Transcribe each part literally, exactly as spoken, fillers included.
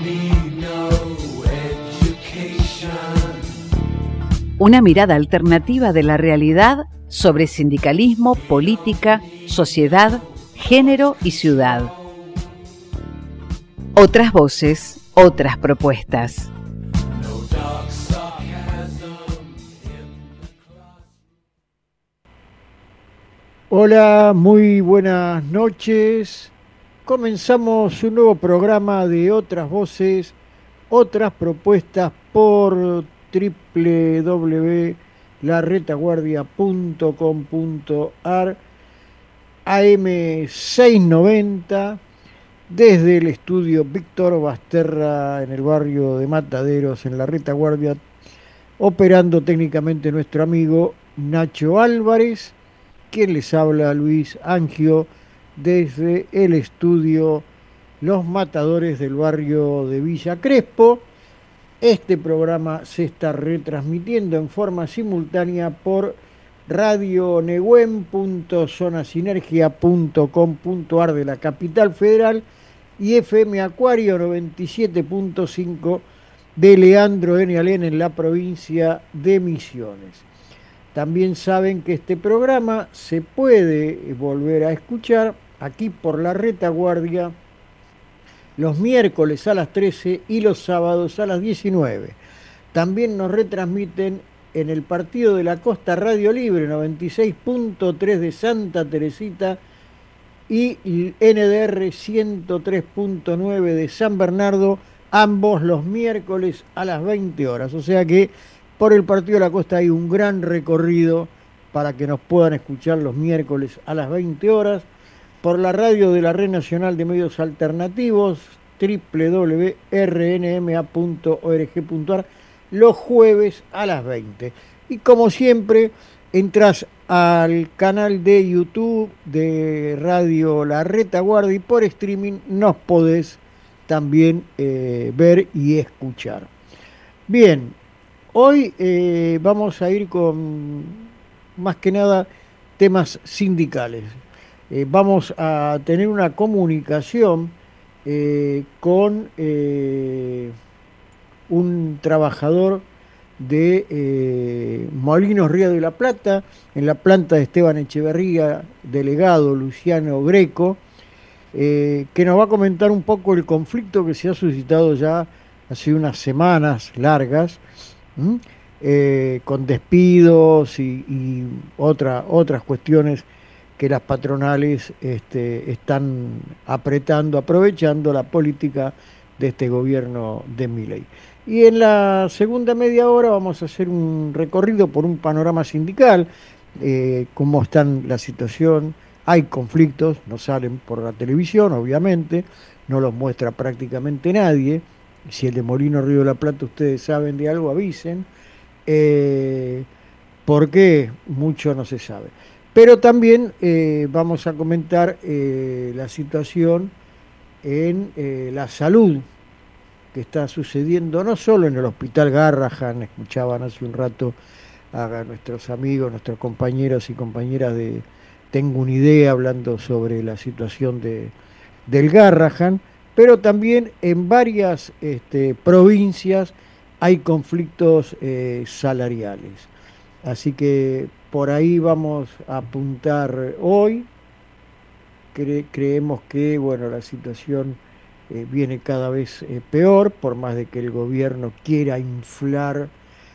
Una mirada alternativa de la realidad sobre sindicalismo, política, sociedad, género y ciudad. Otras voces, otras propuestas. Hola, muy buenas noches. Comenzamos un nuevo programa de Otras Voces, Otras Propuestas por doble u doble u doble u punto la retaguardia punto com punto ar, A M seiscientos noventa, desde el estudio Víctor Basterra en el barrio de Mataderos, en La Retaguardia, operando técnicamente nuestro amigo Nacho Álvarez, quien les habla, Luis Angio, desde el estudio Los Matadores del barrio de Villa Crespo. Este programa se está retransmitiendo en forma simultánea por radio negüen punto zona sinergia punto com punto ar de la capital federal y F M Acuario noventa y siete punto cinco de Leandro N. Alén en la provincia de Misiones. También saben que este programa se puede volver a escuchar aquí por La Retaguardia los miércoles a las trece y los sábados a las diecinueve. También nos retransmiten en el Partido de la Costa Radio Libre noventa y seis punto tres de Santa Teresita y N D R ciento tres punto nueve de San Bernardo, ambos los miércoles a las veinte horas. O sea que por el Partido de la Costa hay un gran recorrido para que nos puedan escuchar los miércoles a las veinte horas. Por la radio de la Red Nacional de Medios Alternativos, doble u doble u doble u punto r n m a punto org punto ar, los jueves a las veinte. Y como siempre, entras al canal de YouTube de Radio La Retaguardia y por streaming nos podés también eh, ver y escuchar. Bien, hoy eh, vamos a ir con más que nada temas sindicales. Eh, vamos a tener una comunicación eh, con eh, un trabajador de eh, Molinos Río de la Plata, en la planta de Esteban Echeverría, delegado Luciano Greco, eh, que nos va a comentar un poco el conflicto que se ha suscitado ya hace unas semanas largas, eh, con despidos y, y otra, otras cuestiones que las patronales este, están apretando, aprovechando la política de este gobierno de Milei. Y en la segunda media hora vamos a hacer un recorrido por un panorama sindical, eh, cómo está la situación. Hay conflictos, no salen por la televisión, obviamente, no los muestra prácticamente nadie. Si el de Molino Río de la Plata ustedes saben de algo, avisen. Eh, ¿Por qué? Mucho no se sabe. Pero también eh, vamos a comentar eh, la situación en eh, la salud que está sucediendo no solo en el Hospital Garrahan. Escuchaban hace un rato a nuestros amigos, nuestros compañeros y compañeras de Tengo una Idea hablando sobre la situación de, del Garrahan, pero también en varias este, provincias hay conflictos eh, salariales. Así que por ahí vamos a apuntar hoy. Cre- creemos que bueno, la situación eh, viene cada vez eh, peor, por más de que el gobierno quiera inflar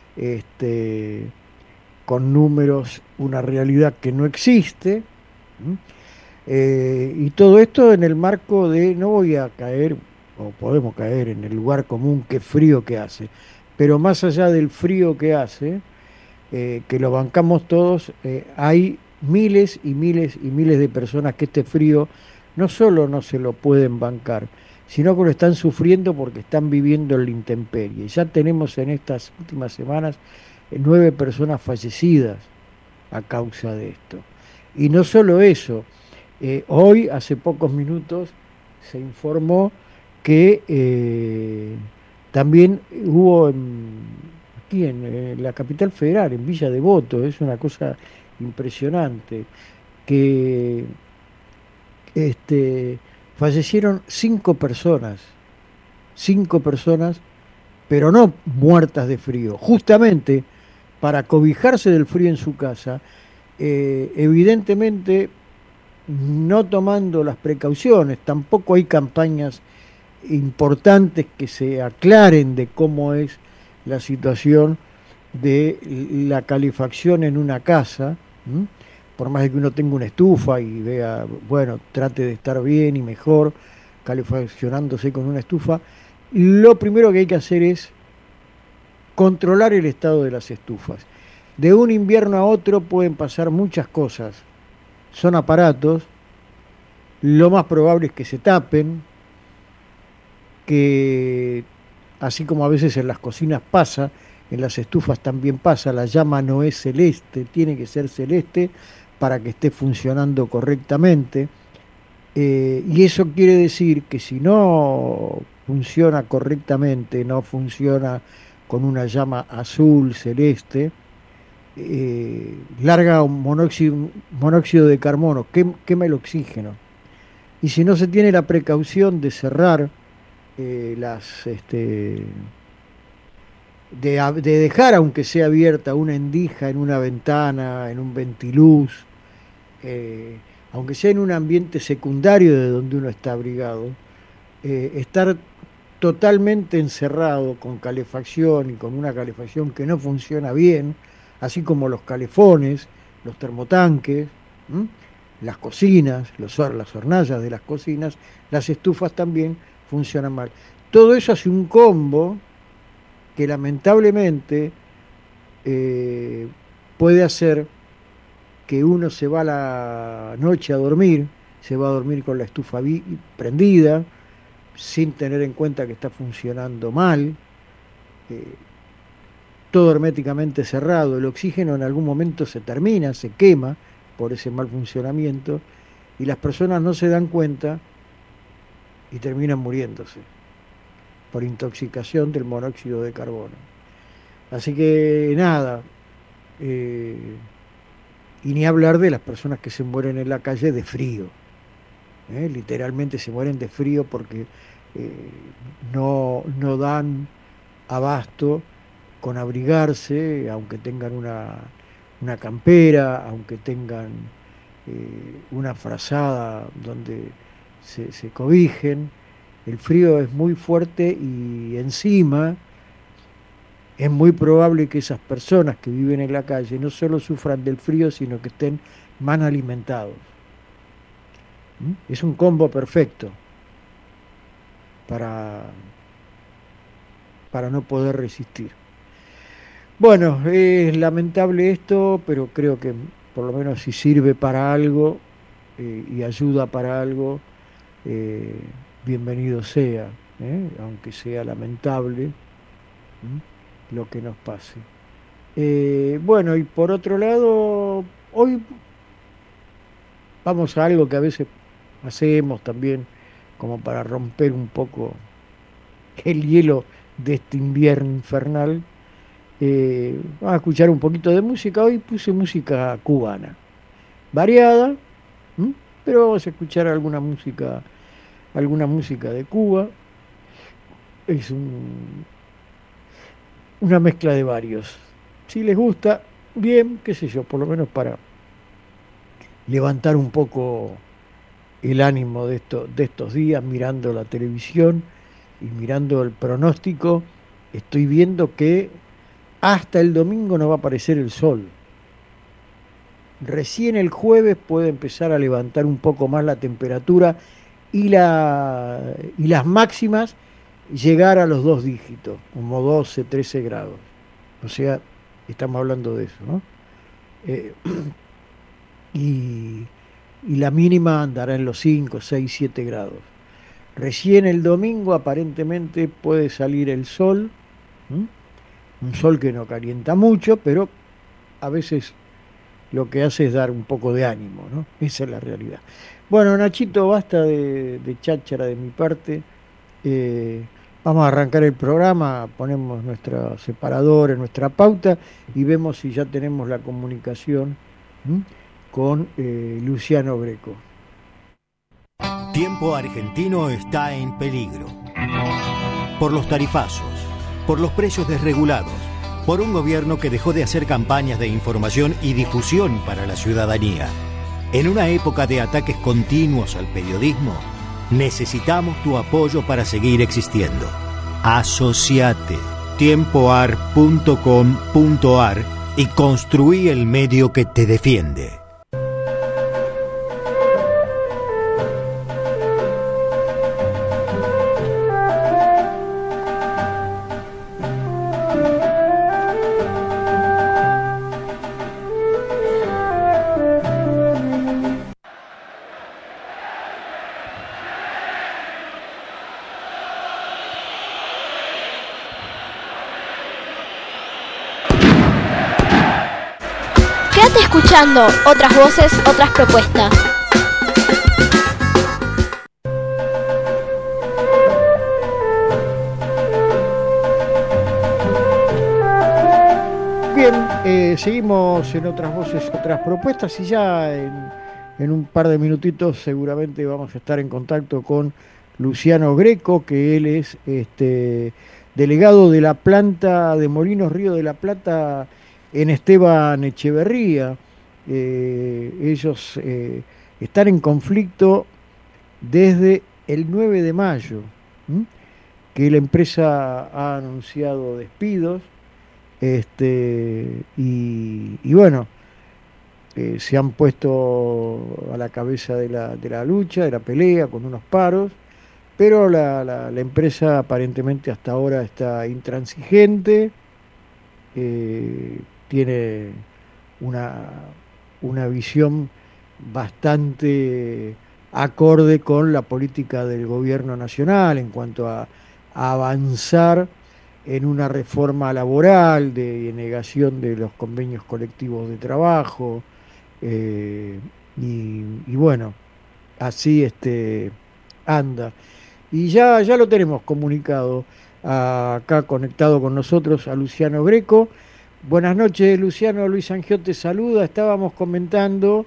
este, con números una realidad que no existe. ¿Mm? Eh, y todo esto en el marco de, no voy a caer, o podemos caer en el lugar común, qué frío que hace, pero más allá del frío que hace, eh, que lo bancamos todos, eh, hay miles y miles y miles de personas que este frío no solo no se lo pueden bancar, sino que lo están sufriendo porque están viviendo en la intemperie. Ya tenemos en estas últimas semanas eh, nueve personas fallecidas a causa de esto. Y no solo eso, eh, hoy, hace pocos minutos, se informó que eh, también hubo en aquí en, en la capital federal, en Villa Devoto, es una cosa impresionante, que este, fallecieron cinco personas, cinco personas, pero no muertas de frío, justamente para cobijarse del frío en su casa, eh, evidentemente no tomando las precauciones, tampoco hay campañas importantes que se aclaren de cómo es la situación de la calefacción en una casa, ¿m? Por más de que uno tenga una estufa y vea, bueno, trate de estar bien y mejor calefaccionándose con una estufa, lo primero que hay que hacer es controlar el estado de las estufas. De un invierno a otro pueden pasar muchas cosas. Son aparatos, lo más probable es que se tapen, que así como a veces en las cocinas pasa, en las estufas también pasa, la llama no es celeste, tiene que ser celeste para que esté funcionando correctamente. Eh, y eso quiere decir que si no funciona correctamente, no funciona con una llama azul, celeste, eh, larga un monóxido, monóxido de carbono, quem- quema el oxígeno. Y si no se tiene la precaución de cerrar eh, las, este, de, a- de dejar aunque sea abierta una endija en una ventana, en un ventiluz, eh, aunque sea en un ambiente secundario de donde uno está abrigado, eh, estar totalmente encerrado con calefacción y con una calefacción que no funciona bien, así como los calefones, los termotanques, ¿m? Las cocinas, los hor- las hornallas de las cocinas, las estufas también funcionan mal. Todo eso hace un combo que lamentablemente eh, puede hacer que uno se va a la noche a dormir, se va a dormir con la estufa vi- prendida, sin tener en cuenta que está funcionando mal, eh, todo herméticamente cerrado, el oxígeno en algún momento se termina, se quema por ese mal funcionamiento, y las personas no se dan cuenta y terminan muriéndose por intoxicación del monóxido de carbono. Así que nada, eh, y ni hablar de las personas que se mueren en la calle de frío. ¿Eh? Literalmente se mueren de frío porque eh, no, no dan abasto con abrigarse, aunque tengan una, una campera, aunque tengan eh, una frazada donde se, se cobijen. El frío es muy fuerte y encima es muy probable que esas personas que viven en la calle no solo sufran del frío, sino que estén mal alimentados. ¿Mm? Es un combo perfecto para, para no poder resistir. Bueno, es lamentable esto, pero creo que por lo menos si sirve para algo eh, y ayuda para algo, eh, bienvenido sea, ¿eh? Aunque sea lamentable, ¿m? Lo que nos pase. Eh, bueno, y por otro lado, hoy vamos a algo que a veces hacemos también como para romper un poco el hielo de este invierno infernal. Eh, vamos a escuchar un poquito de música. Hoy puse música cubana, variada, ¿m? Pero vamos a escuchar alguna música, alguna música de Cuba. Es un- una mezcla de varios. Si les gusta, bien, qué sé yo, por lo menos para levantar un poco el ánimo de, esto- de estos días, mirando la televisión y mirando el pronóstico, estoy viendo que hasta el domingo no va a aparecer el sol. Recién el jueves puede empezar a levantar un poco más la temperatura y, la, y las máximas llegar a los dos dígitos, como doce, trece grados. O sea, estamos hablando de eso, ¿no? Eh, y, y la mínima andará en los cinco, seis, siete grados. Recién el domingo aparentemente puede salir el sol, ¿m? Un sol que no calienta mucho, pero a veces lo que hace es dar un poco de ánimo, ¿no? Esa es la realidad. Bueno, Nachito, basta de, de cháchara de mi parte. Eh, vamos a arrancar el programa, ponemos nuestra separadora, nuestra pauta y vemos si ya tenemos la comunicación, ¿m? Con eh, Luciano Greco. Tiempo argentino está en peligro. por los tarifazos, por los precios desregulados, por un gobierno que dejó de hacer campañas de información y difusión para la ciudadanía. En una época de ataques continuos al periodismo, necesitamos tu apoyo para seguir existiendo. Asociate tiempoar punto com punto ar y construí el medio que te defiende. Quédate escuchando otras voces, otras propuestas. Bien, eh, seguimos en otras voces, otras propuestas y ya en, en un par de minutitos seguramente vamos a estar en contacto con Luciano Greco, que él es este, delegado de la planta de Molinos Río de la Plata en Esteban Echeverría. Eh, ellos eh, están en conflicto desde el nueve de mayo, ¿m? que la empresa ha anunciado despidos, este, y, y bueno, eh, se han puesto a la cabeza de la, de la lucha, de la pelea, con unos paros, pero la, la, la empresa aparentemente hasta ahora está intransigente. Eh, tiene una, una visión bastante acorde con la política del gobierno nacional en cuanto a, a avanzar en una reforma laboral, de negación de los convenios colectivos de trabajo, eh, y, y bueno, así este, anda. Y ya, ya lo tenemos comunicado acá conectado con nosotros a Luciano Greco. Buenas noches, Luciano. Luis Angió te saluda. Estábamos comentando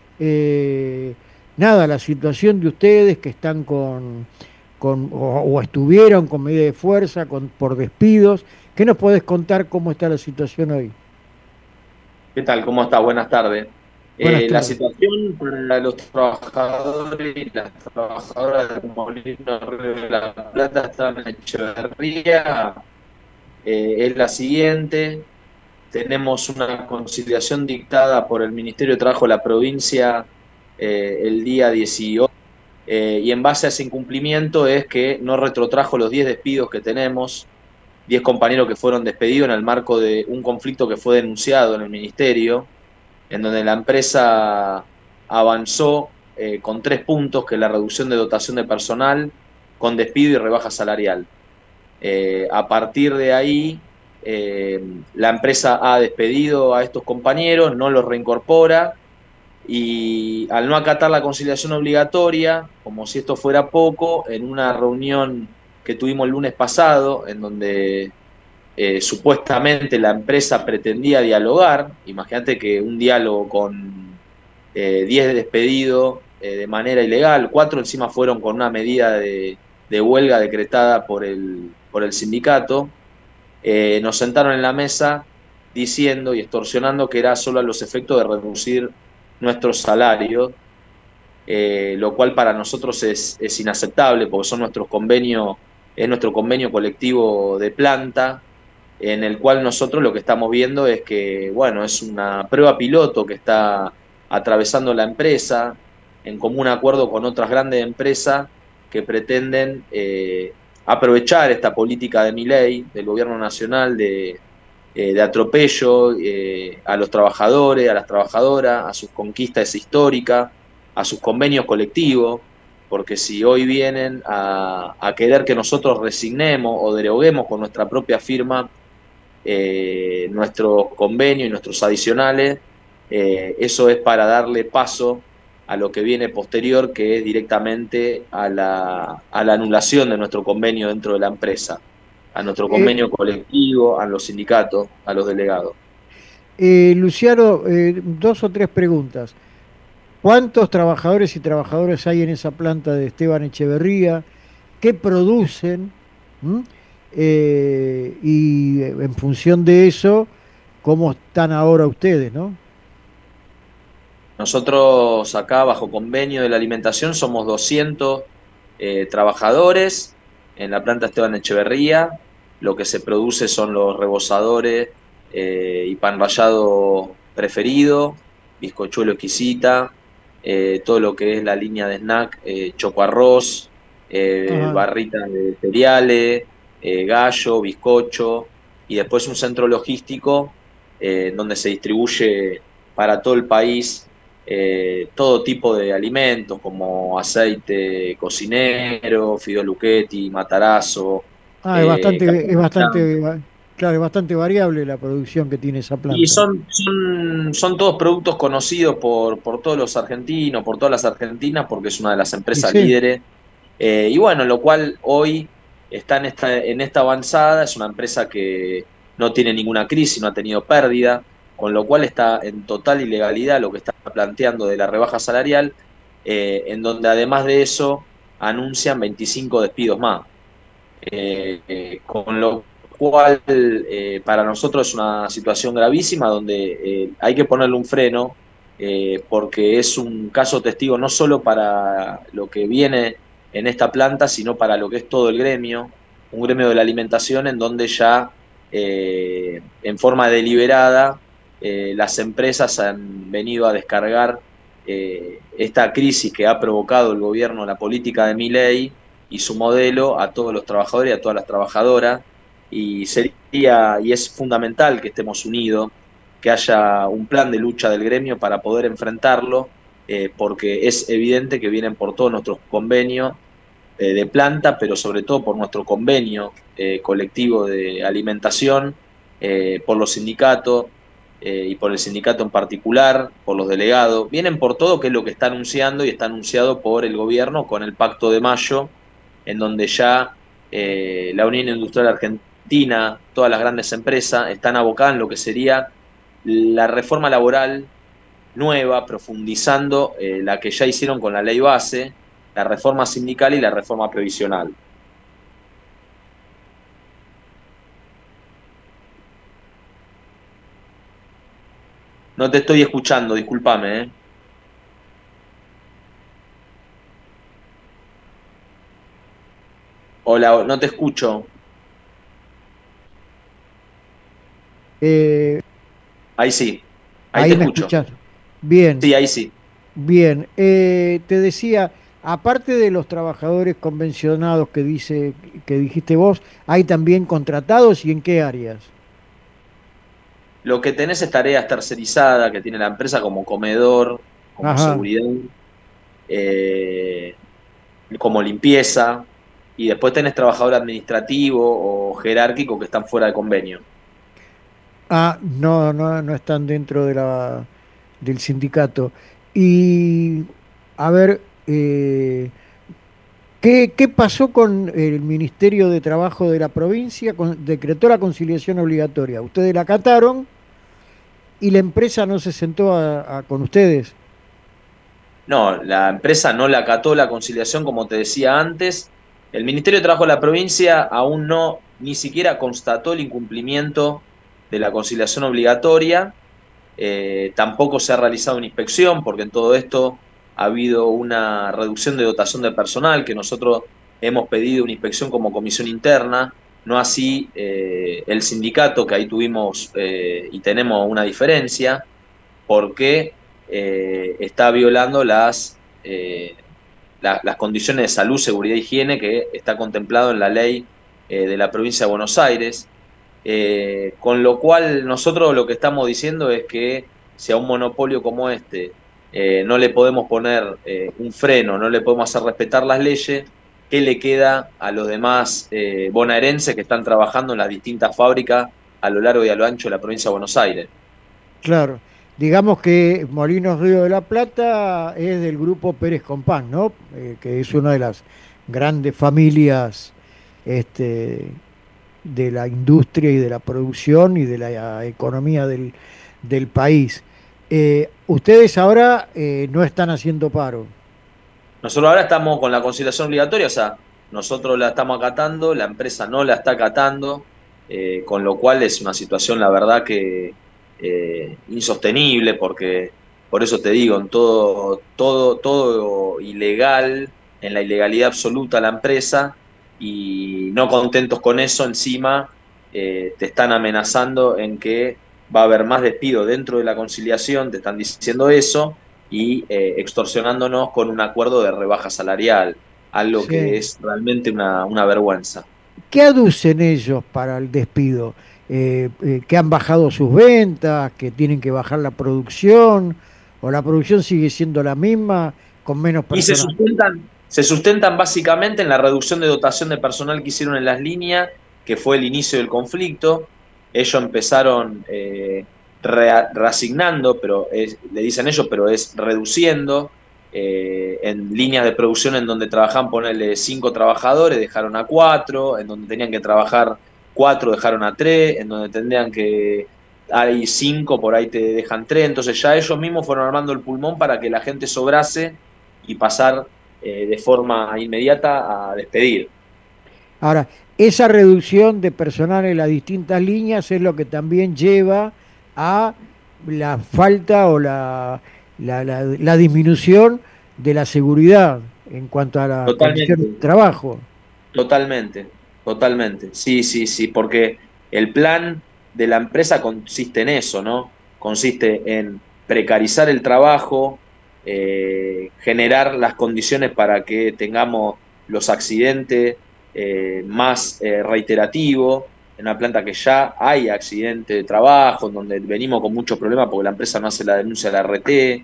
eh, nada, la situación de ustedes que están con, con o, o estuvieron con medida de fuerza, con, por despidos. ¿Qué nos podés contar cómo está la situación hoy? ¿Qué tal? ¿Cómo estás? Buenas tardes. Buenas Eh, tardes. la situación para los trabajadores y las trabajadoras de Molino Río de la Plata están en Echeverría eh, es la siguiente. Tenemos una conciliación dictada por el Ministerio de Trabajo de la provincia eh, el día dieciocho, eh, y en base a ese incumplimiento es que no retrotrajo los diez despidos que tenemos, diez compañeros que fueron despedidos en el marco de un conflicto que fue denunciado en el Ministerio, en donde la empresa avanzó eh, con tres puntos, que es la reducción de dotación de personal, con despido y rebaja salarial. Eh, a partir de ahí, eh, la empresa ha despedido a estos compañeros, no los reincorpora, y al no acatar la conciliación obligatoria, como si esto fuera poco, en una reunión que tuvimos el lunes pasado, en donde Eh, supuestamente la empresa pretendía dialogar. Imagínate que un diálogo con eh, diez despedidos eh, de manera ilegal, cuatro encima fueron con una medida de, de huelga decretada por el, por el sindicato, eh, nos sentaron en la mesa diciendo y extorsionando que era solo a los efectos de reducir nuestros salarios, eh, lo cual para nosotros es, es inaceptable, porque son nuestros convenios, es nuestro convenio colectivo de planta, en el cual nosotros lo que estamos viendo es que, bueno, es una prueba piloto que está atravesando la empresa en común acuerdo con otras grandes empresas que pretenden eh, aprovechar esta política de Milei, del gobierno nacional, de, eh, de atropello eh, a los trabajadores, a las trabajadoras, a sus conquistas históricas, a sus convenios colectivos, porque si hoy vienen a, a querer que nosotros resignemos o deroguemos con nuestra propia firma Eh, nuestros convenios y nuestros adicionales, eh, eso es para darle paso a lo que viene posterior, que es directamente a la, a la anulación de nuestro convenio dentro de la empresa, a nuestro convenio Eh, colectivo, a los sindicatos, a los delegados. eh, Luciano, eh, dos o tres preguntas. ¿Cuántos trabajadores y trabajadoras hay en esa planta de Esteban Echeverría? ¿Qué producen? ¿Mm? eh, y en función de eso, ¿cómo están ahora ustedes, no? Nosotros acá, bajo convenio de la alimentación, somos doscientos eh, trabajadores en la planta Esteban Echeverría. Lo que se produce son los rebozadores eh, y pan rallado preferido, bizcochuelo exquisita, eh, todo lo que es la línea de snack, eh, choco arroz, eh, Ajá. barritas de cereales, eh, gallo, bizcocho, y después un centro logístico eh, donde se distribuye para todo el país eh, todo tipo de alimentos como aceite cocinero, fideo Luchetti, matarazo, Ah, es eh, carne bastante, es picante. bastante, va- claro, es bastante variable la producción que tiene esa Y planta. son, son, son todos productos conocidos por, por todos los argentinos, por todas las argentinas, porque es una de las Y empresas sí, líderes. Eh, y bueno, lo cual hoy está en esta, en esta avanzada, es una empresa que no tiene ninguna crisis, no ha tenido pérdida, con lo cual está en total ilegalidad lo que está planteando de la rebaja salarial, eh, en donde además de eso anuncian veinticinco despidos más. Eh, eh, con lo cual eh, para nosotros es una situación gravísima donde eh, hay que ponerle un freno eh, porque es un caso testigo no solo para lo que viene en esta planta, sino para lo que es todo el gremio, un gremio de la alimentación en donde ya eh, en forma deliberada eh, las empresas han venido a descargar eh, esta crisis que ha provocado el gobierno, la política de Milei y su modelo a todos los trabajadores y a todas las trabajadoras. Y sería, y es fundamental que estemos unidos, que haya un plan de lucha del gremio para poder enfrentarlo, eh, porque es evidente que vienen por todos nuestros convenios eh, de planta, pero sobre todo por nuestro convenio eh, colectivo de alimentación, eh, por los sindicatos eh, y por el sindicato en particular, por los delegados. Vienen por todo, que es lo que está anunciando y está anunciado por el gobierno con el Pacto de Mayo, en donde ya eh, la Unión Industrial Argentina, todas las grandes empresas están abocadas en lo que sería la reforma laboral nueva, profundizando eh, la que ya hicieron con la ley base, la reforma sindical y la reforma previsional. No te estoy escuchando, discúlpame. ¿eh? Hola, no te escucho. eh, Ahí sí, ahí te ahí me escucho. escuchás. Bien, Sí, ahí sí. bien. Eh, te decía, aparte de los trabajadores convencionados que dice, que dijiste vos, hay también contratados y en qué áreas. Lo que tenés es tareas tercerizadas que tiene la empresa como comedor, como Ajá. seguridad, eh, como limpieza, y después tenés trabajador administrativo o jerárquico que están fuera de convenio. Ah, no, no, no están dentro de la, del sindicato. Y, a ver, eh, ¿qué, qué pasó con el Ministerio de Trabajo de la provincia? Con- decretó la conciliación obligatoria. Ustedes la acataron y la empresa no se sentó a- a- con ustedes. No, la empresa no la acató la conciliación, como te decía antes. El Ministerio de Trabajo de la provincia aún no ni siquiera constató el incumplimiento de la conciliación obligatoria. Eh, tampoco se ha realizado una inspección, porque en todo esto ha habido una reducción de dotación de personal, que nosotros hemos pedido una inspección como comisión interna, no así eh, el sindicato, que ahí tuvimos eh, y tenemos una diferencia, porque eh, está violando las, eh, la, las condiciones de salud, seguridad e higiene que está contemplado en la ley eh, de la provincia de Buenos Aires. Eh, con lo cual nosotros lo que estamos diciendo es que si a un monopolio como este eh, no le podemos poner eh, un freno, no le podemos hacer respetar las leyes, ¿qué le queda a los demás eh, bonaerenses que están trabajando en las distintas fábricas a lo largo y a lo ancho de la provincia de Buenos Aires? Claro, digamos que Molinos Río de la Plata es del grupo Pérez Compán, ¿no? Eh, que es una de las grandes familias este, de la industria y de la producción y de la economía del, del país. Eh, ustedes ahora eh, no están haciendo paro. Nosotros ahora estamos con la conciliación obligatoria, o sea, nosotros la estamos acatando, la empresa no la está acatando, eh, con lo cual es una situación, la verdad, que eh, insostenible, porque por eso te digo, en todo, todo, todo ilegal, en la ilegalidad absoluta la empresa, y no contentos con eso, encima eh, te están amenazando en que va a haber más despido dentro de la conciliación, te están diciendo eso, y eh, extorsionándonos con un acuerdo de rebaja salarial, algo que Sí. es realmente una, una vergüenza. ¿Qué aducen ellos para el despido? Eh, eh, ¿que han bajado sus ventas? ¿Que tienen que bajar la producción? ¿O la producción sigue siendo la misma con menos Y se personal? sustentan, se sustentan básicamente en la reducción de dotación de personal que hicieron en las líneas, que fue el inicio del conflicto. Ellos empezaron eh, re- reasignando, pero es- le dicen ellos, pero es reduciendo eh, en líneas de producción en donde trabajaban, ponerle cinco trabajadores, dejaron a cuatro, en donde tenían que trabajar cuatro, dejaron a tres, en donde tendrían que hay cinco, por ahí te dejan tres, entonces ya ellos mismos fueron armando el pulmón para que la gente sobrase y pasar eh, de forma inmediata a despedir. Ahora, esa reducción de personal en las distintas líneas es lo que también lleva a la falta o la, la, la- la disminución de la seguridad en cuanto a las condiciones de Totalmente, trabajo. totalmente, totalmente. Sí, sí, sí, porque el plan de la empresa consiste en eso, ¿no? Consiste en precarizar el trabajo, eh, generar las condiciones para que tengamos los accidentes eh, más eh, reiterativos, en una planta que ya hay accidente de trabajo, en donde venimos con muchos problemas porque la empresa no hace la denuncia a la R T,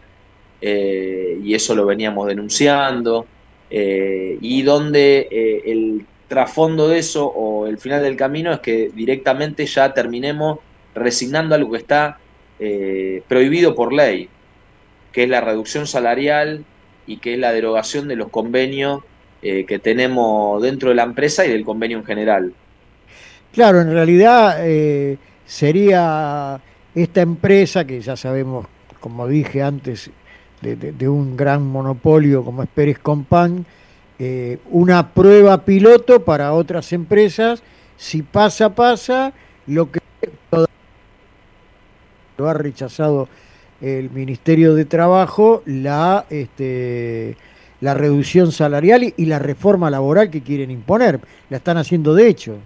eh, y eso lo veníamos denunciando, eh, y donde eh, el trasfondo de eso o el final del camino es que directamente ya terminemos resignando algo que está eh, prohibido por ley, que es la reducción salarial y que es la derogación de los convenios eh, que tenemos dentro de la empresa y del convenio en general. Claro, en realidad eh, sería esta empresa que ya sabemos, como dije antes, de, de- de un gran monopolio como es Pérez Compán, eh, una prueba piloto para otras empresas. Si pasa, pasa, lo que lo ha rechazado el Ministerio de Trabajo, la, este, la reducción salarial y, y la reforma laboral que quieren imponer. La están haciendo de hecho.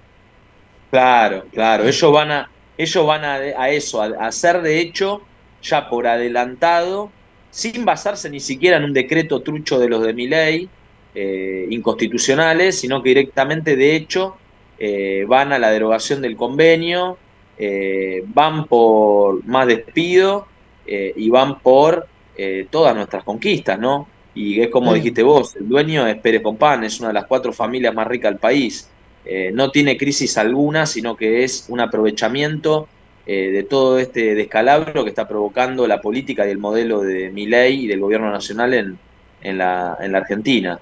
Claro, claro. Ellos van a, ellos van a, a eso, a, a hacer de hecho ya por adelantado, sin basarse ni siquiera en un decreto trucho de los de Milei, eh, inconstitucionales, sino que directamente de hecho eh, van a la derogación del convenio, eh, van por más despido eh, y van por eh, todas nuestras conquistas, ¿no? Y es como Sí. dijiste vos, el dueño es Pérez Compán, es una de las cuatro familias más ricas del país. Eh, no tiene crisis alguna, sino que es un aprovechamiento eh, de todo este descalabro que está provocando la política y el modelo de Milei y del gobierno nacional en, en, la, en la Argentina.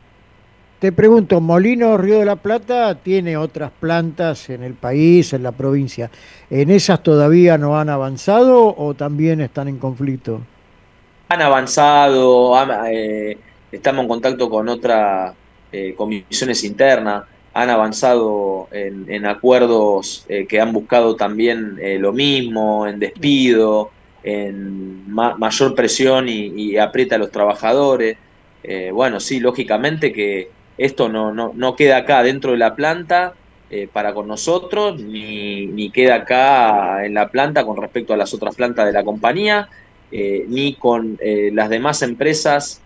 Te pregunto, Molino Río de la Plata tiene otras plantas en el país, en la provincia. ¿En esas todavía no han avanzado o también están en conflicto? Han avanzado, han, eh, estamos en contacto con otras eh, comisiones internas, han avanzado en, en acuerdos eh, que han buscado también eh, lo mismo, en despido, en ma mayor presión y, y aprieta a los trabajadores. Eh, bueno, sí, lógicamente que esto no, no, no queda acá dentro de la planta eh, para con nosotros, ni, ni queda acá en la planta con respecto a las otras plantas de la compañía, eh, ni con eh, las demás empresas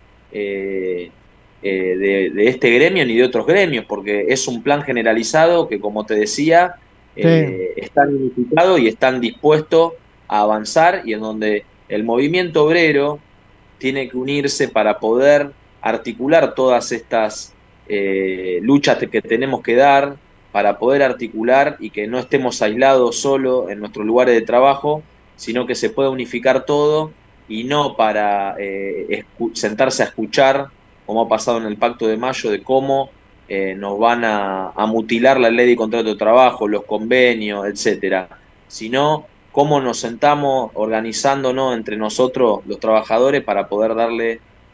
eh, eh, de, de, este gremio ni de otros gremios, porque es un plan generalizado que, como te decía, Sí. eh, están unificados y están dispuestos a avanzar, y en donde el movimiento obrero tiene que unirse para poder articular todas estas eh, luchas que tenemos que dar, para poder articular y que no estemos aislados solo en nuestros lugares de trabajo, sino que se pueda unificar todo, y no para eh, sentarse a escuchar, como ha pasado en el Pacto de Mayo, de cómo eh, nos van a, a mutilar la ley de contrato de trabajo, los convenios, etcétera, sino cómo nos sentamos organizándonos entre nosotros, los trabajadores, para poder darle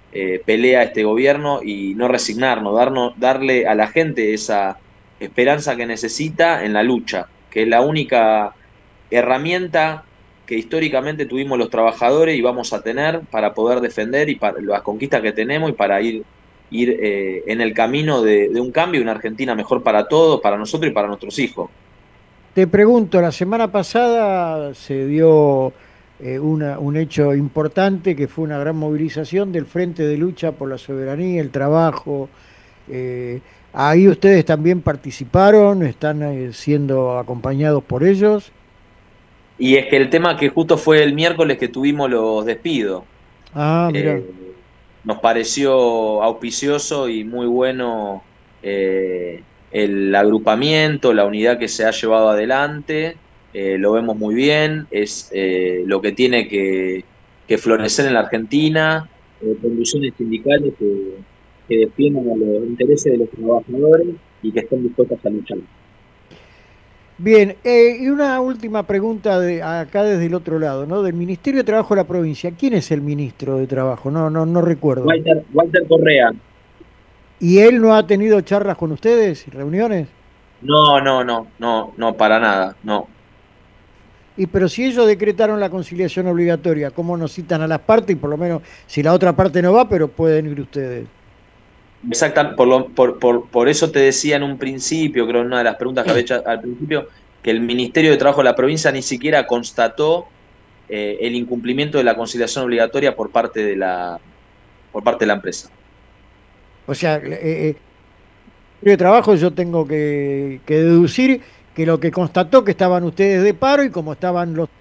eh, pelea a este gobierno y no resignarnos, darnos, darle a la gente esa esperanza que necesita en la lucha, que es la única herramienta que históricamente tuvimos los trabajadores y vamos a tener para poder defender y para las conquistas que tenemos y para ir, ir eh, en el camino de, de un cambio, una Argentina mejor para todos, para nosotros y para nuestros hijos. Te pregunto, la semana pasada se dio eh, una- un hecho importante que fue una gran movilización del Frente de Lucha por la Soberanía, el Trabajo. eh, Ahí ustedes también participaron, están eh, siendo acompañados por ellos. Y es que el tema que justo fue el miércoles que tuvimos los despidos, Ah, mira. eh, nos pareció auspicioso y muy bueno eh, el agrupamiento, la unidad que se ha llevado adelante, eh, lo vemos muy bien, es eh, lo que tiene que, que florecer en la Argentina, eh, condiciones sindicales que, que defiendan a los intereses de los trabajadores y que estén dispuestas a luchar. Bien, eh, y una última pregunta de acá desde el otro lado, ¿no? Del Ministerio de Trabajo de la provincia. ¿Quién es el ministro de Trabajo? No, no, no recuerdo. Walter, Walter Correa. ¿Y él no ha tenido charlas con ustedes, reuniones? No, no, no, no, no, para nada, no. Y pero si ellos decretaron la conciliación obligatoria, ¿cómo nos citan a las partes? Y por lo menos, si la otra parte no va, pero pueden ir ustedes. Exactamente, por, lo- por, por, por eso te decía en un principio, creo en una de las preguntas que había hecho al principio, que el Ministerio de Trabajo de la provincia ni siquiera constató eh, el incumplimiento de la conciliación obligatoria por parte de la, por parte de la empresa. O sea, eh, eh, de trabajo yo tengo que, que deducir que lo que constató que estaban ustedes de paro y como estaban los...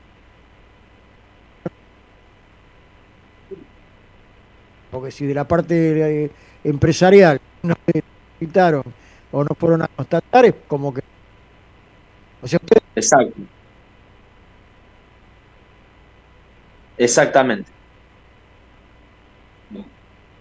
Porque si de la parte eh, empresarial no se citaron o no fueron a constatar, es como que... O sea, ustedes... Exacto. Exactamente. No,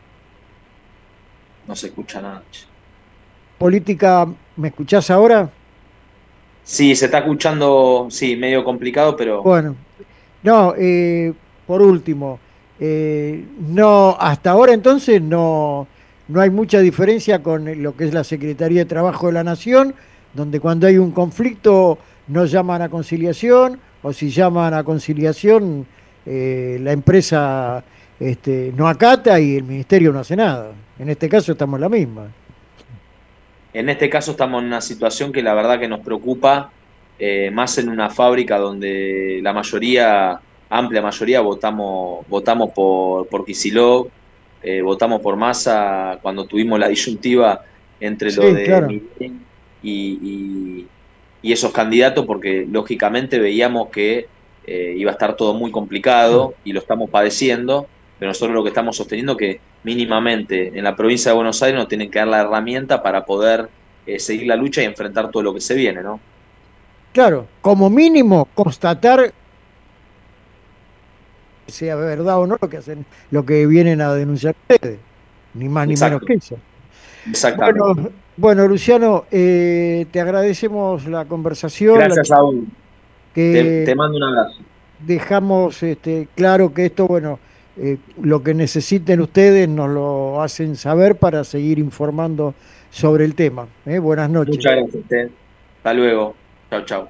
no se escucha nada. Política, ¿me escuchás ahora? Sí, se está escuchando, sí, medio complicado, pero Bueno, no, eh, por último, eh, no, hasta ahora entonces no, no hay mucha diferencia con lo que es la Secretaría de Trabajo de la Nación, donde cuando hay un conflicto no llaman a conciliación, o si llaman a conciliación, eh, la empresa este, no acata y el ministerio no hace nada. En este caso estamos en la misma. en este caso estamos en una situación que la verdad que nos preocupa, eh, más en una fábrica donde la mayoría, amplia mayoría, votamos, votamos por, por Kicillof, eh, votamos por Massa cuando tuvimos la disyuntiva entre lo Sí, de claro. Milei y, y, y esos candidatos, porque lógicamente veíamos que eh, iba a estar todo muy complicado y lo estamos padeciendo, pero nosotros lo que estamos sosteniendo es que mínimamente en la provincia de Buenos Aires nos tienen que dar la herramienta para poder eh, seguir la lucha y enfrentar todo lo que se viene, ¿no? Claro, como mínimo constatar sea verdad o no lo que hacen, lo que vienen a denunciar ustedes, ni más ni menos Exacto, que eso. exactamente. Bueno, bueno, Luciano, eh, te agradecemos la conversación, la Gracias a vos. Te, que te mando un abrazo. dejamos este, claro que esto, bueno, eh, lo que necesiten ustedes nos lo hacen saber para seguir informando sobre el tema. ¿Eh? Buenas noches. Muchas gracias. Te. Hasta luego. Chau, chau.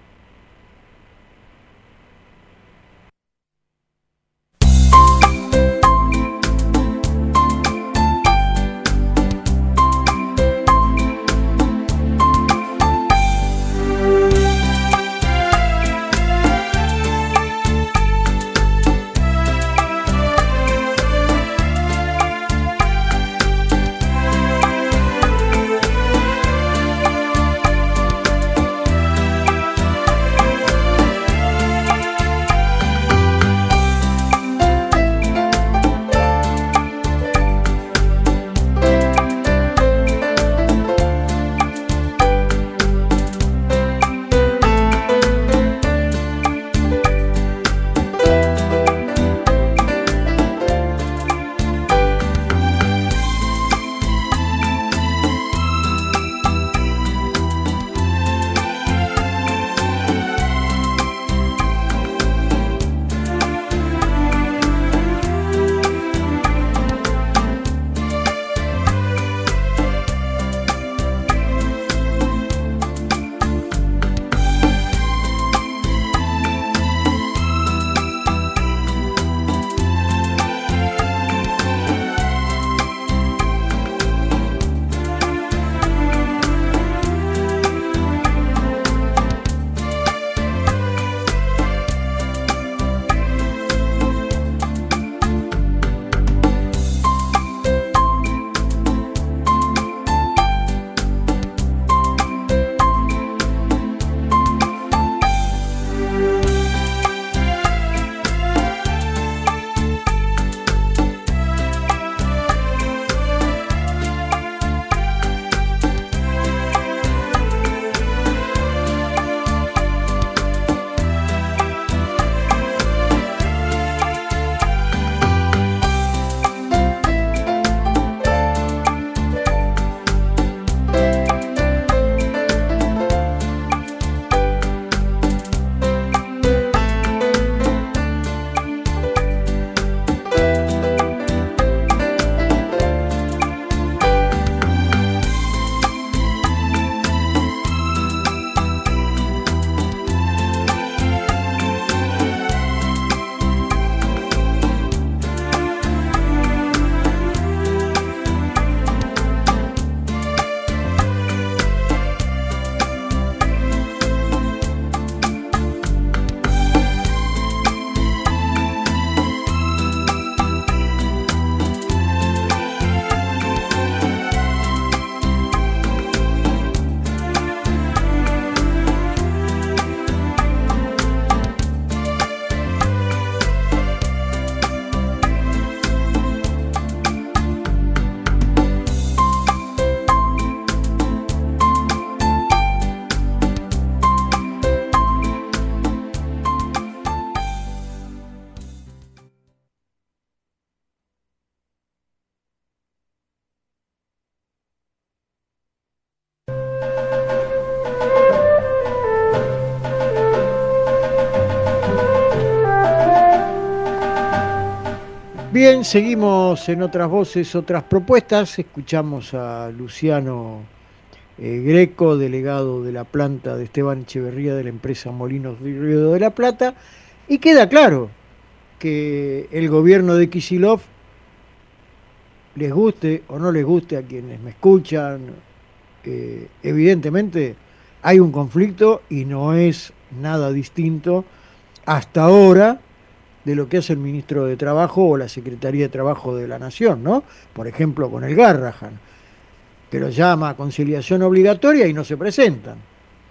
Bien, seguimos en Otras Voces, Otras Propuestas. Escuchamos a Luciano eh, Greco, delegado de la planta de Esteban Echeverría de la empresa Molinos de Río de la Plata. Y queda claro que el gobierno de Kicillof, les guste o no les guste a quienes me escuchan, eh, evidentemente hay un conflicto y no es nada distinto hasta ahora de lo que hace el ministro de Trabajo o la Secretaría de Trabajo de la Nación, ¿no? Por ejemplo, con el Garrahan, que lo llama conciliación obligatoria y no se presentan,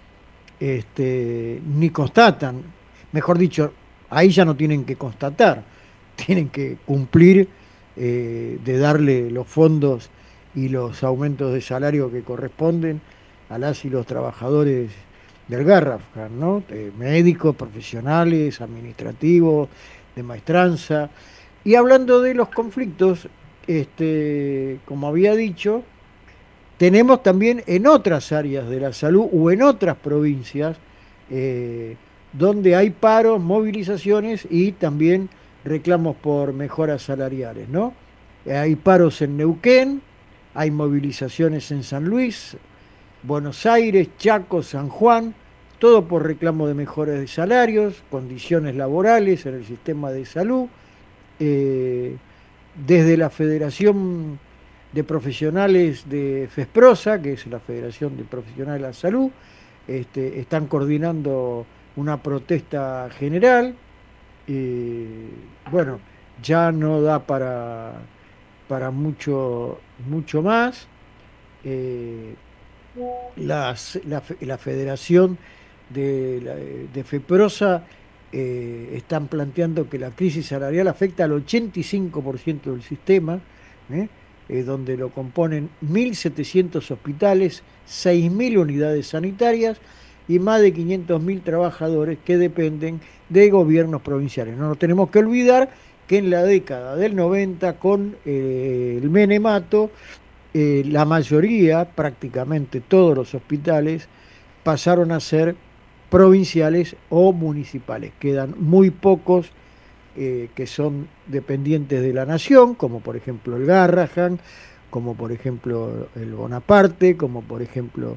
este, ni constatan, mejor dicho, ahí ya no tienen que constatar, tienen que cumplir eh, de darle los fondos y los aumentos de salario que corresponden a las y los trabajadores del Garrahan, ¿no? Eh, médicos, profesionales, administrativos, de maestranza. Y hablando de los conflictos, este, como había dicho, tenemos también en otras áreas de la salud o en otras provincias eh, donde hay paros, movilizaciones y también reclamos por mejoras salariales, ¿no? Hay paros en Neuquén, hay movilizaciones en San Luis, Buenos Aires, Chaco, San Juan, todo por reclamo de mejoras de salarios, condiciones laborales en el sistema de salud. Eh, desde la Federación de Profesionales de FESPROSA, que es la Federación de Profesionales de la Salud, este, están coordinando una protesta general. Eh, bueno, ya no da para, para mucho, mucho más. Eh, las, la, la Federación de, la, de FEPROSA eh, están planteando que la crisis salarial afecta al ochenta y cinco por ciento del sistema, ¿eh? Eh, donde lo componen mil setecientos hospitales, seis mil unidades sanitarias y más de quinientos mil trabajadores que dependen de gobiernos provinciales. No nos tenemos que olvidar que en la década del noventa, con eh, el menemato, eh, la mayoría, prácticamente todos los hospitales, pasaron a ser provinciales o municipales. Quedan muy pocos eh, que son dependientes de la nación, como por ejemplo el Garrahan, como por ejemplo el Bonaparte, como por ejemplo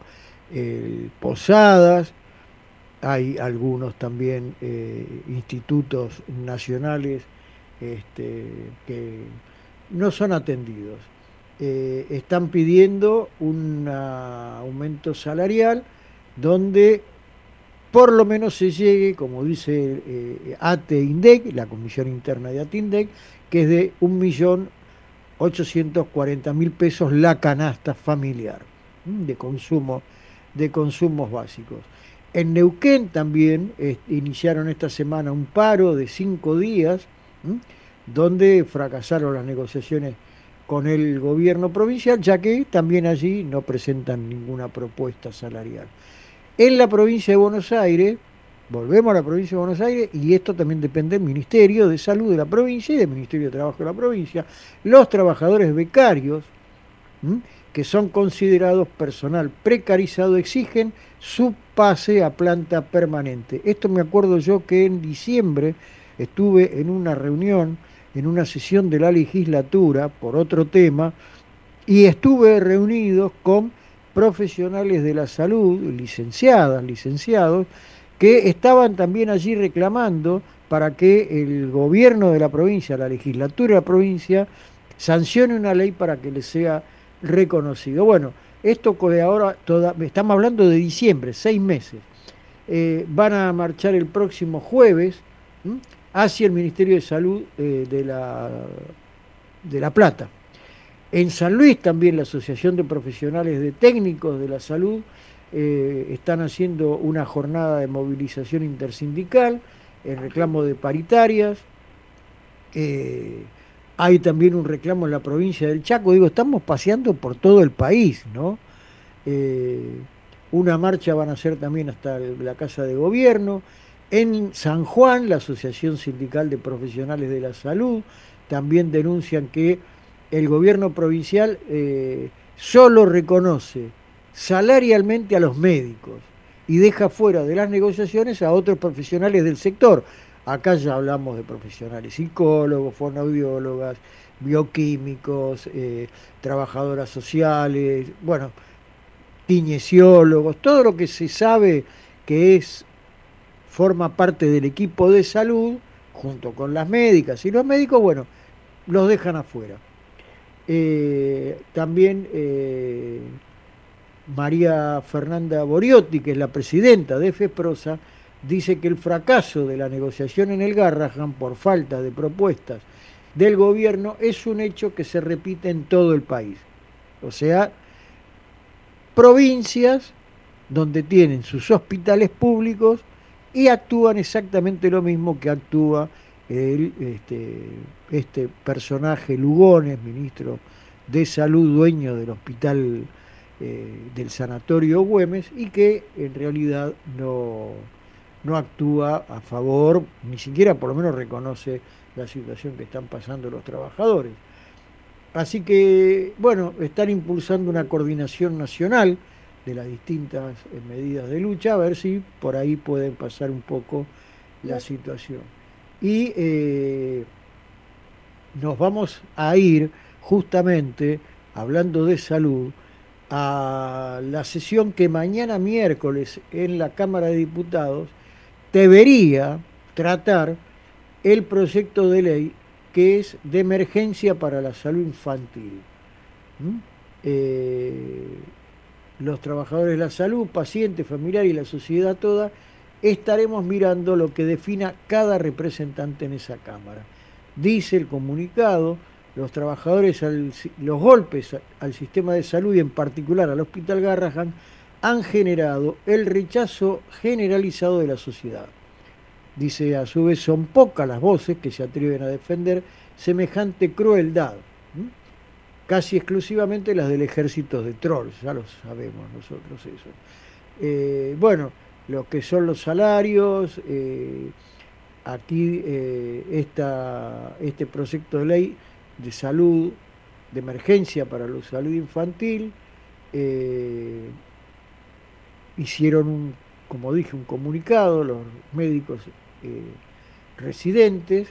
el Posadas. Hay algunos también eh, institutos nacionales este, que no son atendidos. Eh, están pidiendo un aumento salarial donde por lo menos se llegue, como dice eh, ATE-INDEC, la Comisión Interna de ATE-INDEC, que es de un millón ochocientos cuarenta mil pesos la canasta familiar de consumo, de consumos básicos. En Neuquén también eh, iniciaron esta semana un paro de cinco días, ¿m? donde fracasaron las negociaciones con el gobierno provincial, ya que también allí no presentan ninguna propuesta salarial. En la provincia de Buenos Aires, volvemos a la provincia de Buenos Aires, y esto también depende del Ministerio de Salud de la provincia y del Ministerio de Trabajo de la provincia, los trabajadores becarios, ¿m? que son considerados personal precarizado, exigen su pase a planta permanente. Esto me acuerdo yo que en diciembre estuve en una reunión, en una sesión de la legislatura por otro tema, y estuve reunido con profesionales de la salud, licenciadas, licenciados, que estaban también allí reclamando para que el gobierno de la provincia, la legislatura de la provincia, sancione una ley para que les sea reconocido. Bueno, esto que ahora, toda, estamos hablando de diciembre, seis meses, eh, van a marchar el próximo jueves ¿m? hacia el Ministerio de Salud eh, de, la, de La Plata. En San Luis también la Asociación de Profesionales de Técnicos de la Salud eh, están haciendo una jornada de movilización intersindical en reclamo de paritarias. Eh, Hay también un reclamo en la provincia del Chaco. Digo, estamos paseando por todo el país, ¿no? Eh, una marcha van a hacer también hasta la Casa de Gobierno. En San Juan, la Asociación Sindical de Profesionales de la Salud también denuncian que el gobierno provincial eh, solo reconoce salarialmente a los médicos y deja fuera de las negociaciones a otros profesionales del sector. Acá ya hablamos de profesionales, psicólogos, fonoaudiólogas, bioquímicos, eh, trabajadoras sociales, bueno, kinesiólogos, todo lo que se sabe que es, forma parte del equipo de salud, junto con las médicas y los médicos, bueno, los dejan afuera. Eh, también eh, María Fernanda Boriotti, que es la presidenta de FEPROSA, dice que el fracaso de la negociación en el Garrahan por falta de propuestas del gobierno es un hecho que se repite en todo el país. O sea, provincias donde tienen sus hospitales públicos y actúan exactamente lo mismo que actúa el, este, este personaje Lugones, ministro de Salud, dueño del hospital eh, del Sanatorio Güemes, y que en realidad no, no actúa a favor, ni siquiera por lo menos reconoce la situación que están pasando los trabajadores. Así que, bueno, están impulsando una coordinación nacional de las distintas eh, medidas de lucha, a ver si por ahí pueden pasar un poco la situación. Y eh, nos vamos a ir justamente, hablando de salud, a la sesión que mañana miércoles en la Cámara de Diputados debería tratar el proyecto de ley que es de emergencia para la salud infantil. ¿Mm? Eh, los trabajadores de la salud, pacientes, familiares y la sociedad toda, estaremos mirando lo que defina cada representante en esa Cámara. Dice el comunicado, los trabajadores, al, los golpes al sistema de salud y en particular al Hospital Garrahan han generado el rechazo generalizado de la sociedad. Dice, a su vez, son pocas las voces que se atreven a defender semejante crueldad, ¿Mm? casi exclusivamente las del ejército de trolls, ya lo sabemos nosotros eso. Eh, bueno, lo que son los salarios, eh, aquí eh, esta, este proyecto de ley de salud, de emergencia para la salud infantil, eh, hicieron un, como dije, un comunicado, los médicos eh, residentes,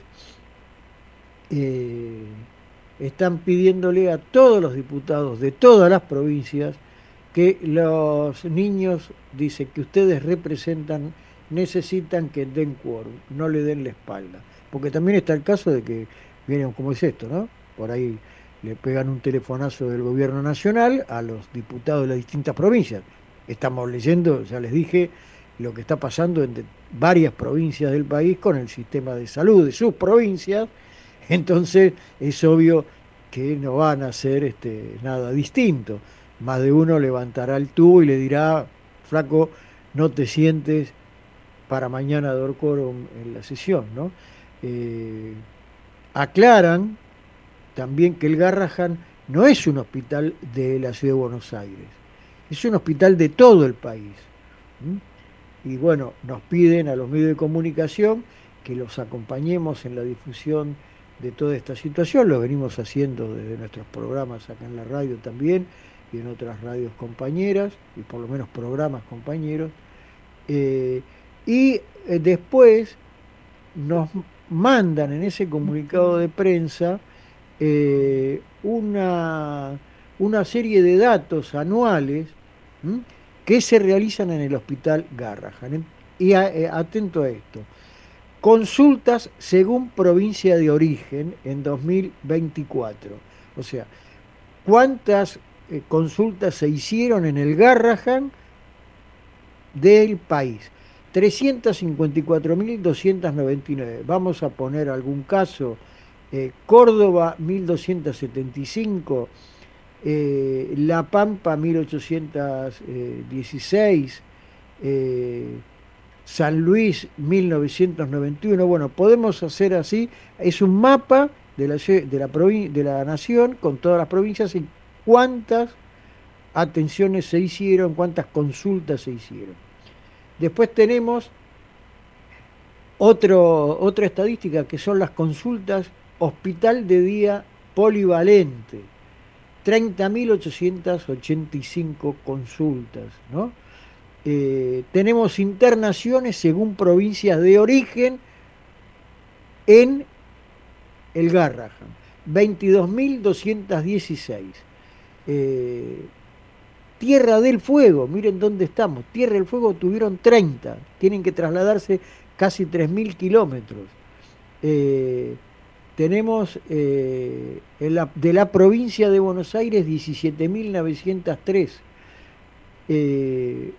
eh, están pidiéndole a todos los diputados de todas las provincias que los niños, dice, que ustedes representan, necesitan que den quórum, no le den la espalda. Porque también está el caso de que, miren cómo es esto, ¿no? Por ahí le pegan un telefonazo del gobierno nacional a los diputados de las distintas provincias. Estamos leyendo, ya les dije, lo que está pasando en varias provincias del país con el sistema de salud de sus provincias. Entonces es obvio que no van a hacer este, nada distinto. Más de uno levantará el tubo y le dirá, flaco, no te sientes para mañana dar quórum en la sesión, ¿no? Eh, aclaran también que el Garrahan no es un hospital de la ciudad de Buenos Aires, es un hospital de todo el país. ¿Mm? Y bueno, nos piden a los medios de comunicación que los acompañemos en la difusión de toda esta situación. Lo venimos haciendo desde nuestros programas acá en la radio también y en otras radios compañeras, y por lo menos programas compañeros. Eh, y eh, después nos mandan en ese comunicado de prensa eh, una, una serie de datos anuales ¿m? que se realizan en el Hospital Garrahan. Y a, eh, atento a esto, consultas según provincia de origen en dos mil veinticuatro. O sea, ¿cuántas eh, consultas se hicieron en el Garrahan del país? trescientas cincuenta y cuatro mil doscientas noventa y nueve. Vamos a poner algún caso. Eh, Córdoba, mil doscientos setenta y cinco. Eh, La Pampa, mil ochocientos dieciséis. Eh, San Luis, mil novecientos noventa y uno. Bueno, podemos hacer así. Es un mapa de la, de la, provin- de la nación con todas las provincias y cuántas atenciones se hicieron, cuántas consultas se hicieron. Después tenemos otro, otra estadística que son las consultas hospital de día polivalente. treinta mil ochocientas ochenta y cinco consultas, ¿no? Eh, tenemos internaciones según provincias de origen, en el Garrahan, veintidós mil doscientos dieciséis. Eh, Tierra del Fuego, miren dónde estamos. Tierra del Fuego tuvieron treinta, tienen que trasladarse casi tres mil kilómetros. Eh, tenemos eh, en la, de la provincia de Buenos Aires diecisiete mil novecientos tres. Eh,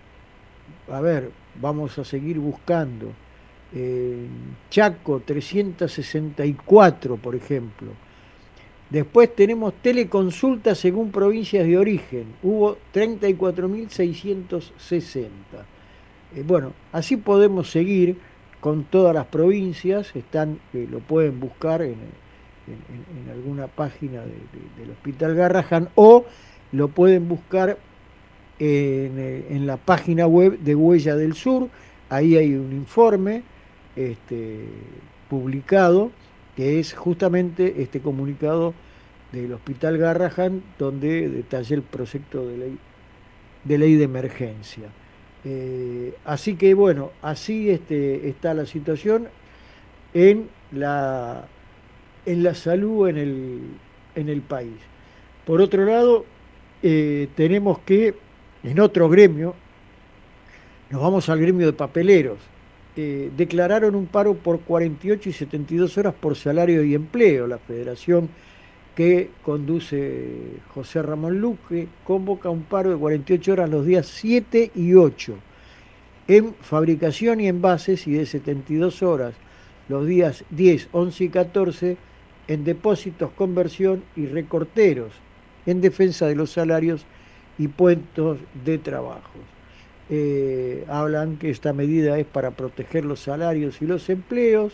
a ver, vamos a seguir buscando. Eh, Chaco, trescientos sesenta y cuatro, por ejemplo. Después tenemos teleconsultas según provincias de origen. Hubo treinta y cuatro mil seiscientos sesenta. Eh, bueno, así podemos seguir con todas las provincias. Están, eh, lo pueden buscar en, en, en alguna página de, de, del Hospital Garrahan o lo pueden buscar en, en la página web de Huella del Sur. Ahí hay un informe este, publicado, que es justamente este comunicado del Hospital Garrahan, donde detalla el proyecto de ley de, ley de emergencia. Eh, así que bueno, así este, está la situación en la, en la salud en el, en el país. Por otro lado, eh, tenemos que, en otro gremio, nos vamos al gremio de papeleros. Eh, declararon un paro por cuarenta y ocho y setenta y dos horas por salario y empleo. La federación que conduce José Ramón Luque convoca un paro de cuarenta y ocho horas los días siete y ocho en fabricación y envases, y de setenta y dos horas los días diez, once y catorce en depósitos, conversión y recorteros, en defensa de los salarios y puestos de trabajo. Eh, hablan que esta medida es para proteger los salarios y los empleos,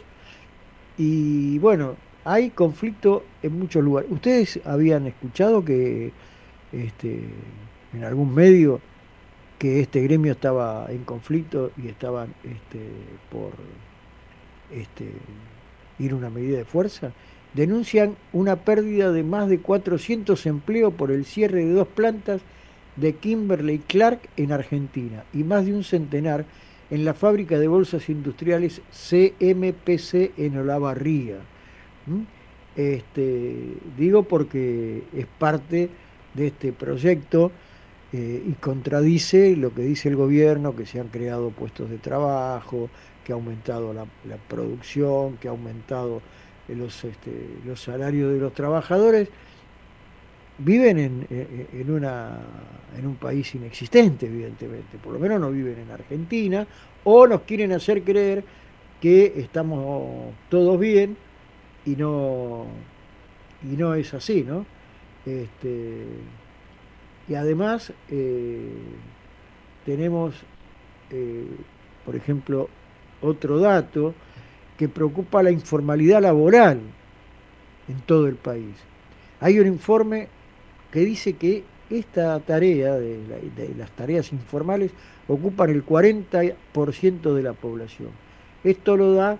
y bueno, hay conflicto en muchos lugares. ¿Ustedes habían escuchado que este, en algún medio que este gremio estaba en conflicto y estaban este, por este, ir a una medida de fuerza? Denuncian una pérdida de más de cuatrocientos empleos por el cierre de dos plantas de Kimberly Clark en Argentina y más de un centenar en la fábrica de bolsas industriales C M P C en Olavarría. ¿Mm? Este, digo porque es parte de este proyecto eh, y contradice lo que dice el gobierno, que se han creado puestos de trabajo, que ha aumentado la, la producción, que ha aumentado los, este, los salarios de los trabajadores. Viven en, en, una, en un país inexistente, evidentemente. Por lo menos no viven en Argentina, o nos quieren hacer creer que estamos todos bien y no, y no es así, ¿no? Este, y además eh, tenemos, eh, por ejemplo, otro dato que preocupa: la informalidad laboral en todo el país. Hay un informe que dice que esta tarea de, la, de las tareas informales ocupan el cuarenta por ciento de la población. Esto lo da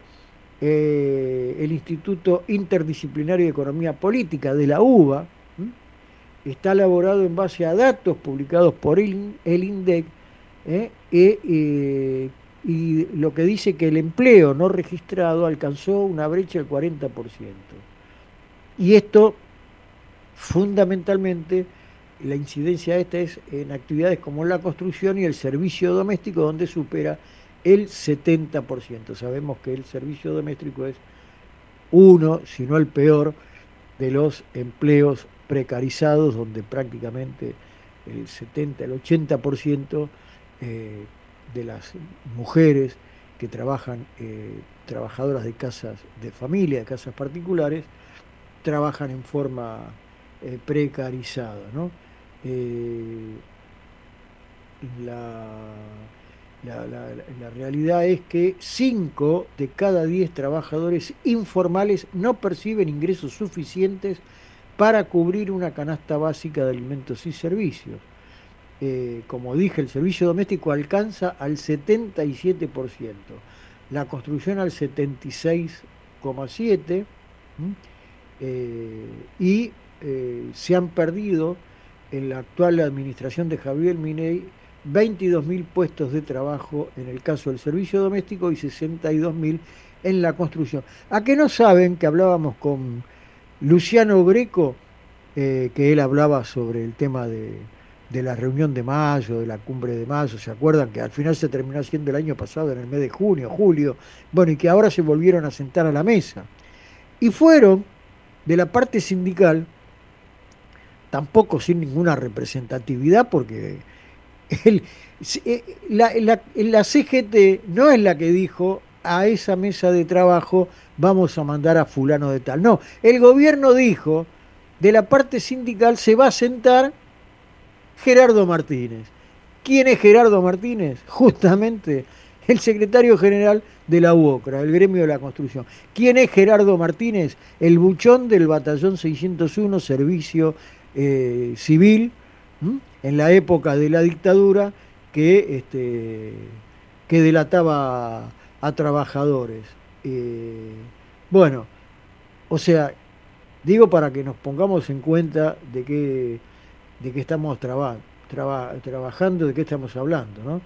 eh, el Instituto Interdisciplinario de Economía Política de la U B A. ¿Mm? Está elaborado en base a datos publicados por el, el INDEC, ¿eh? e, eh, y lo que dice que el empleo no registrado alcanzó una brecha del cuarenta por ciento. Y esto, fundamentalmente, la incidencia esta es en actividades como la construcción y el servicio doméstico, donde supera el setenta por ciento. Sabemos que el servicio doméstico es uno, si no el peor, de los empleos precarizados, donde prácticamente el setenta, el ochenta por ciento eh, de las mujeres que trabajan, eh, trabajadoras de casas de familia, de casas particulares, trabajan en forma eh, precarizada, ¿no? Eh, la, la, la, la realidad es que cinco de cada diez trabajadores informales no perciben ingresos suficientes para cubrir una canasta básica de alimentos y servicios. Eh, como dije, el servicio doméstico alcanza al setenta y siete por ciento, la construcción al setenta y seis coma siete por ciento, Eh, y eh, se han perdido en la actual administración de Javier Milei veintidós mil puestos de trabajo en el caso del servicio doméstico y sesenta y dos mil en la construcción. ¿A que no saben que hablábamos con Luciano Greco, eh, que él hablaba sobre el tema de, de la reunión de mayo, de la cumbre de mayo? ¿Se acuerdan que al final se terminó haciendo el año pasado en el mes de junio, julio? Bueno, y que ahora se volvieron a sentar a la mesa. Y fueron de la parte sindical, tampoco sin ninguna representatividad, porque el, la, la, la C G T no es la que dijo a esa mesa de trabajo vamos a mandar a fulano de tal. No, el gobierno dijo, de la parte sindical se va a sentar Gerardo Martínez. ¿Quién es Gerardo Martínez? Justamente el secretario general de la U O C R A, el gremio de la construcción. ¿Quién es Gerardo Martínez? El buchón del batallón seiscientos uno, servicio eh, civil, ¿m? en la época de la dictadura, que, este, que delataba a trabajadores. Eh, bueno, o sea, digo para que nos pongamos en cuenta de qué, de qué estamos traba, traba, trabajando, de qué estamos hablando, ¿no?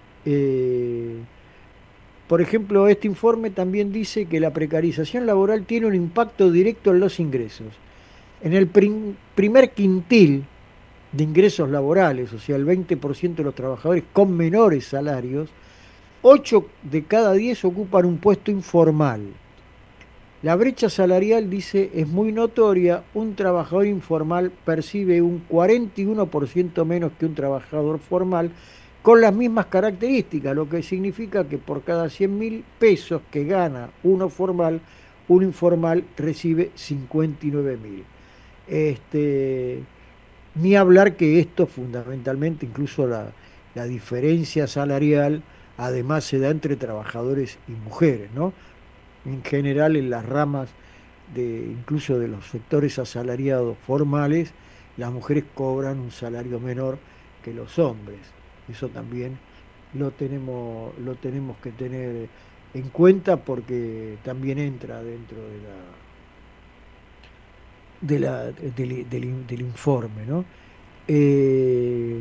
Eh, por ejemplo, este informe también dice que la precarización laboral tiene un impacto directo en los ingresos. En el prim, primer quintil de ingresos laborales, o sea, el veinte por ciento de los trabajadores con menores salarios, ocho de cada diez ocupan un puesto informal. La brecha salarial, dice, es muy notoria. Un trabajador informal percibe un cuarenta y uno por ciento menos que un trabajador formal con las mismas características, lo que significa que por cada cien mil pesos que gana uno formal, un informal recibe cincuenta y nueve mil. Este, ni hablar que esto fundamentalmente, incluso la, la diferencia salarial, además se da entre trabajadores y mujeres, ¿no? En general, en las ramas de incluso de los sectores asalariados formales, las mujeres cobran un salario menor que los hombres. Eso también lo tenemos, lo tenemos que tener en cuenta, porque también entra dentro de la, de la del, del, del informe, ¿no? Eh,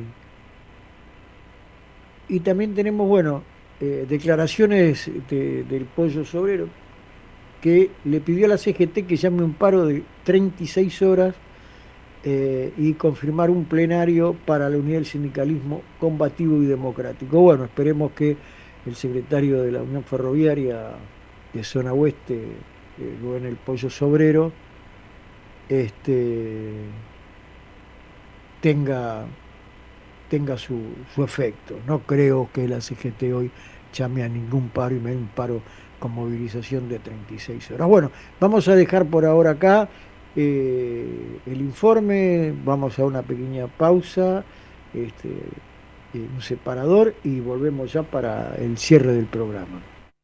y también tenemos, bueno, eh, declaraciones de, del Pollo Sobrero, que le pidió a la C G T que llame un paro de treinta y seis horas eh, y confirmar un plenario para la unidad del sindicalismo combativo y democrático. Bueno, esperemos que el secretario de la Unión Ferroviaria de Zona Oeste, eh, Rubén El Pollo Sobrero, este, tenga, tenga su, su efecto. No creo que la C G T hoy llame a ningún paro y me dé un paro con movilización de treinta y seis horas. Bueno, vamos a dejar por ahora acá eh, el informe, vamos a una pequeña pausa, este, eh, un separador, y volvemos ya para el cierre del programa.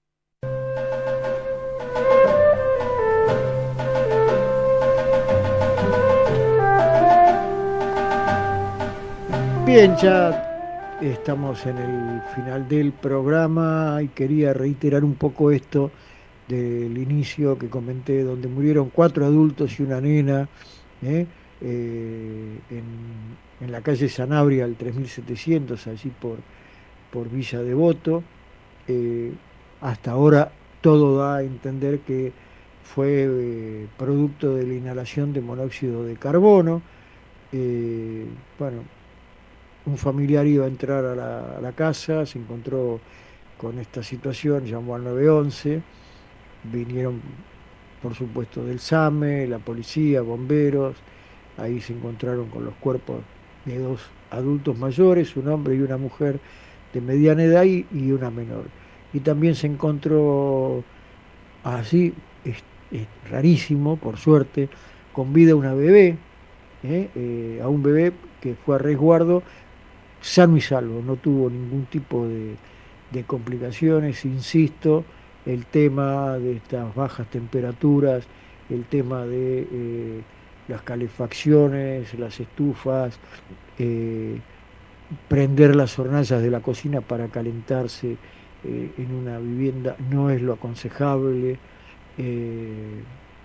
Bien, ya estamos en el final del programa y quería reiterar un poco esto del inicio que comenté, donde murieron cuatro adultos y una nena ¿eh? Eh, en, en la calle Sanabria, al tres mil setecientos, allí por, por Villa Devoto. Eh, hasta ahora todo da a entender que fue eh, producto de la inhalación de monóxido de carbono. Eh, bueno, un familiar iba a entrar a la, a la casa, se encontró con esta situación, llamó al nueve once, vinieron por supuesto del SAME, la policía, bomberos, ahí se encontraron con los cuerpos de dos adultos mayores, un hombre y una mujer de mediana edad y, y una menor. Y también se encontró así, es, es rarísimo, por suerte, con vida una bebé, ¿eh? Eh, a un bebé que fue a resguardo, sano y salvo, no tuvo ningún tipo de, de complicaciones. Insisto, el tema de estas bajas temperaturas, el tema de eh, las calefacciones, las estufas, eh, prender las hornallas de la cocina para calentarse eh, en una vivienda no es lo aconsejable. Eh,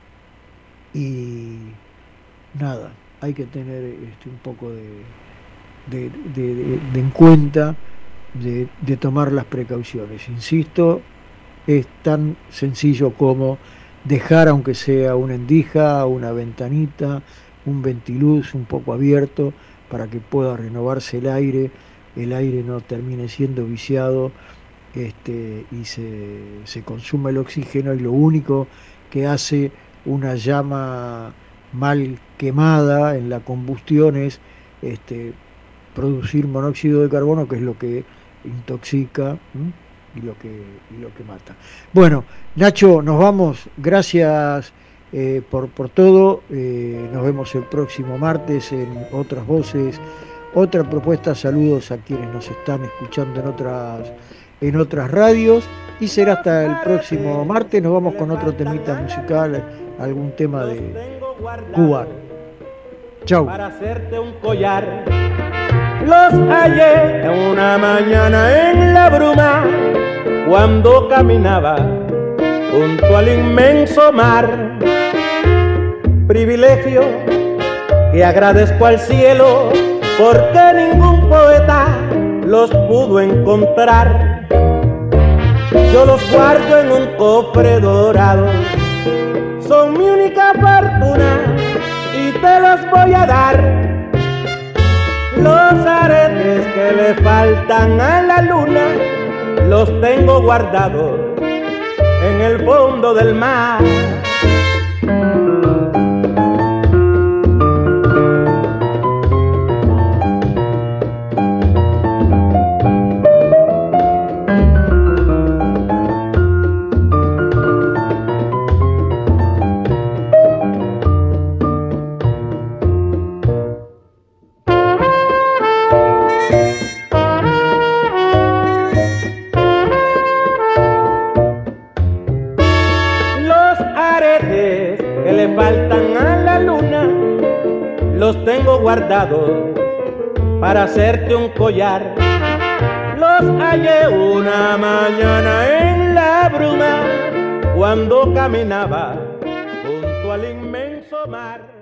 y nada, hay que tener este, un poco de De, de, de en cuenta de, de tomar las precauciones. Insisto, es tan sencillo como dejar, aunque sea una endija, una ventanita, un ventiluz un poco abierto para que pueda renovarse el aire, el aire no termine siendo viciado, este, y se, se consume el oxígeno, y lo único que hace una llama mal quemada en la combustión es este, producir monóxido de carbono, que es lo que intoxica, ¿m? y lo que y lo que mata. Bueno, Nacho, nos vamos. Gracias eh, por, por todo. Eh, nos vemos el próximo martes en Otras Voces, Otra Propuesta. Saludos a quienes nos están escuchando en otras en otras radios, y será hasta el próximo martes. Nos vamos con otro temita musical, algún tema de cubano. Chau. Para hacerte un collar, los hallé en una mañana en la bruma, cuando caminaba junto al inmenso mar. Privilegio que agradezco al cielo, porque ningún poeta los pudo encontrar. Yo los guardo en un cofre dorado, son mi única fortuna y te los voy a dar. Los aretes que le faltan a la luna los tengo guardados en el fondo del mar. Los tengo guardados para hacerte un collar. Los hallé una mañana en la bruma, cuando caminaba junto al inmenso mar.